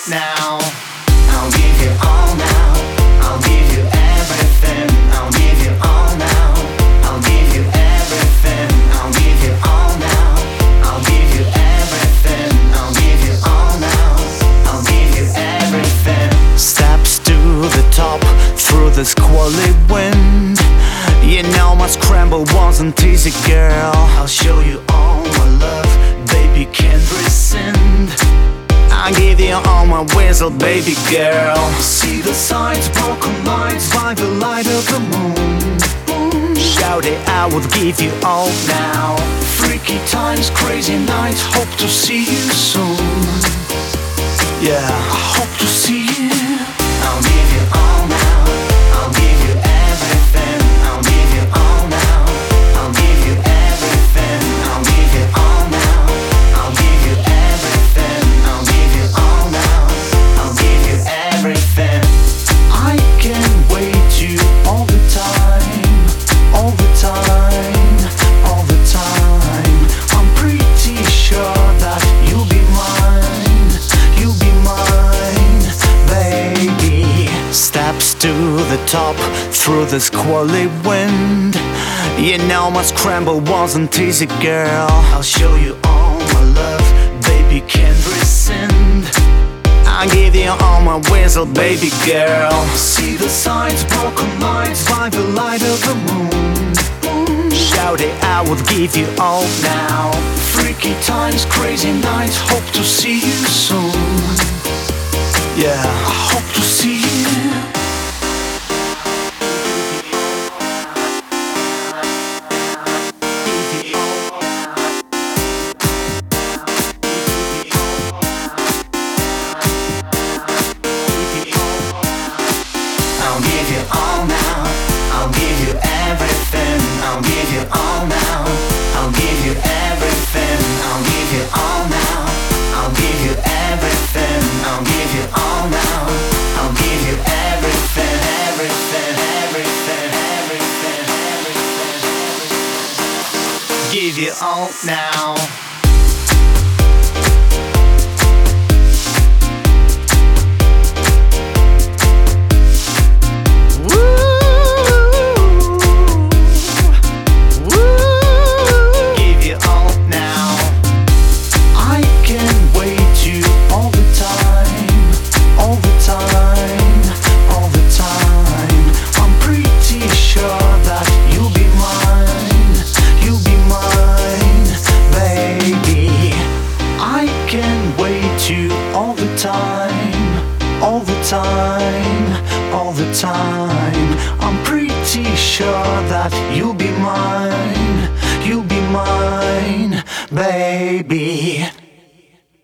now. I'll give you all now. I'll give you everything. I'll give you all now. I'll give you everything. I'll give you all now. I'll give you everything. I'll give you all now. I'll give you everything. Steps to the top through the squally wind. You know my scramble wasn't easy, girl. I'll show you all my love, baby, can't rescind. I give you all my whistle, baby girl. See the sights, broken lights by the light of the moon. Shout it, I would give you all now. Freaky times, crazy nights, hope to see you soon. Yeah, I hope to see you. I'll give you all now. I'll give you everything. I'll give you all now. I'll give you everything. I'll give you all now. I'll give you everything. I'll give you all now. I'll give you everything. I can wait you all the time, all the time, all the time. I'm pretty sure that you'll be mine, you'll be mine, baby. Steps to the top through the squally wind. You know my scramble wasn't easy, girl. I'll show you all my love, baby, can't rescind. I give you all my whistle, baby girl. See the sights, broken lights by the light of the moon. Shout it, I would give you all now. Freaky times, crazy nights, hope to see you soon. Yeah, I hope to see you. I'll give you all now. I'll give you everything. I'll give you all now. I'll give you everything. I'll give you all now. I'll give you everything. I'll give you all now. I'll give you everything, everything, everything, everything, everything. Give you all now. All the time, all the time, all the time. I'm pretty sure that you'll be mine, baby.